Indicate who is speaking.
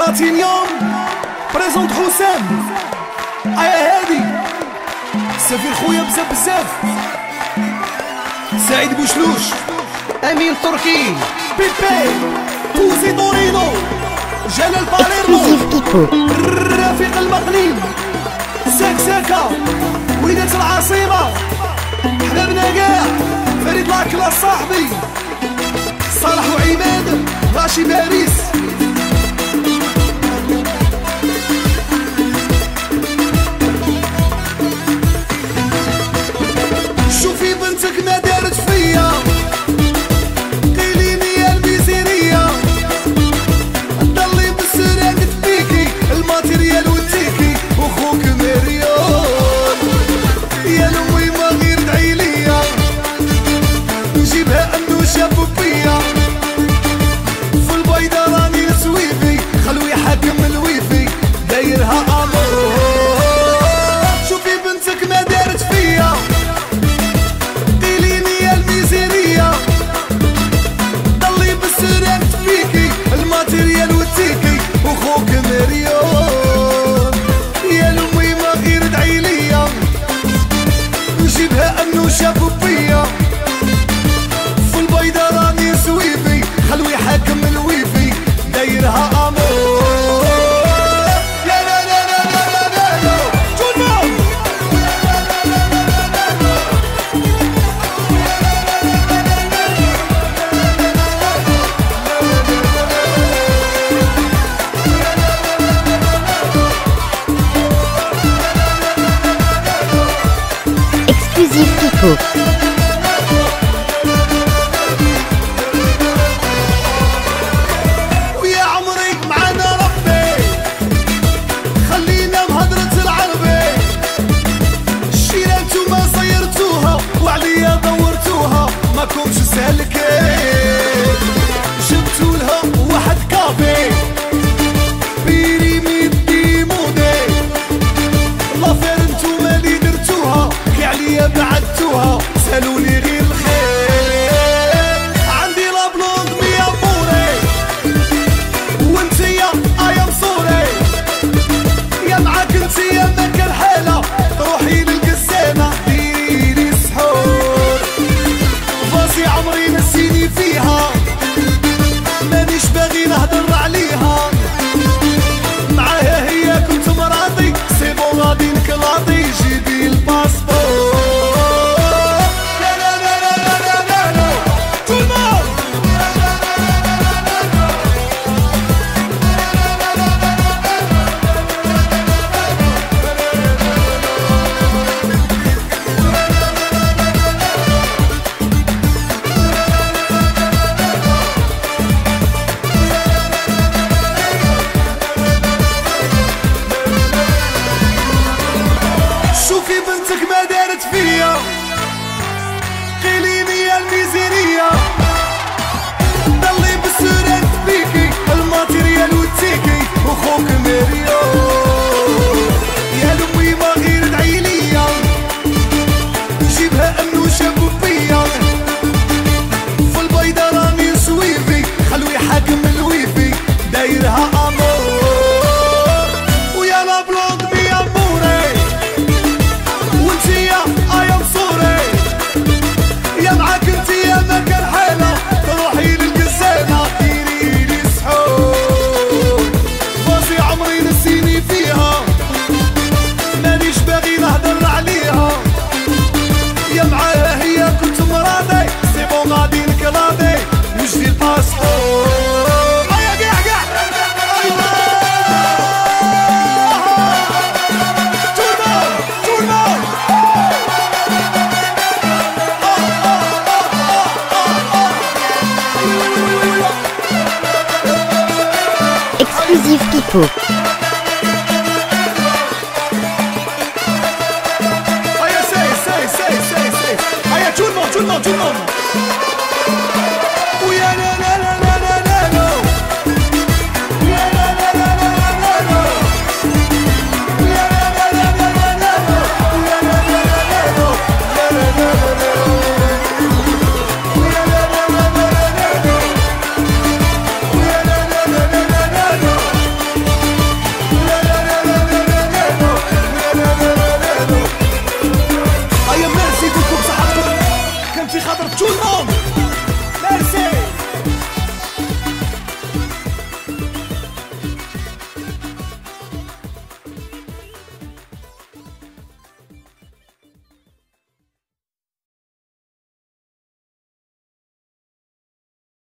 Speaker 1: بلاتينيوم بريزونت حسام. ايا هادي سفير خويا بزاف بزاف، سعيد بوشلوش، امين تركي، بيبي توزي دورينو، جلال باليرمو، رفيق المقليم، ساكا وليدات العاصمة، حبابنا كاع، فريد لاكلا صاحبي، صالح وعماد، راشي باريس. شوفي بنتك ما دارت فيا، قيليني يا الميزيرية، ضلي بالسراق تبيكي الماتيريال والتيكي وخوك مريون، يا لوي ما غير دعي ليا نجيبها انوشة بوبية، في البيضة راني سويفي خلوي حاكم الويفي دايرها امور. شوفي بنتك ما دارت فيا، الماتيريال والتيكي وخوك مريون، يا لومي ما غير دعي ليا نجيبها انوشة بوبية، في البيضة راني سويفي خلوي حاكم الويفي دايرها امور. ويا عمري معانا ربي خلينا بهضرة العربي، الشيرة نتوما صيرتوها وعليا دورتوها ماكمش سالكين، جبتولها واحد كافي بيري ميدي مودي، لافير نتوما اللي درتوها كي عليا بعدتوها سالوني غير الخير، عندي لابلوند ميا موري وانتيا ايا مصوري، يا معاك انتيا ما كان حالة روحي للقسامة ديريلي سحور، فاسي عمري نسيني فيها مانيش باغي نهضر عليها، معاها هي كنت مراضي سيبو غادي نكلاطي جيبي الباسبور. شوفي بنتك ما دارت فيا، قيليني يا الميزيرية، ضلي بالسرات بيكي الماتيريال والتيكي وخوك مريون، يا لومي ما غير دعي ليا نجيبها انوشة بوبية، في البيضة راني سويفي خلوي حاكم الويفي دايرها امور، ويا لا بلوند ميا موري وانتيا ايا مصوري، يا معاك انتيا ما كان حالة روحي للقسامة ديريلي سحور، فاسي عمري نسيني فيها مانيش باغي نهضر عليها، يا معاها هي كنت مراضي سيبو غادي نكلاضي نجري الباسبور.
Speaker 2: Exclusive Pipo.
Speaker 1: Allez, c'est. Allez, tout le monde.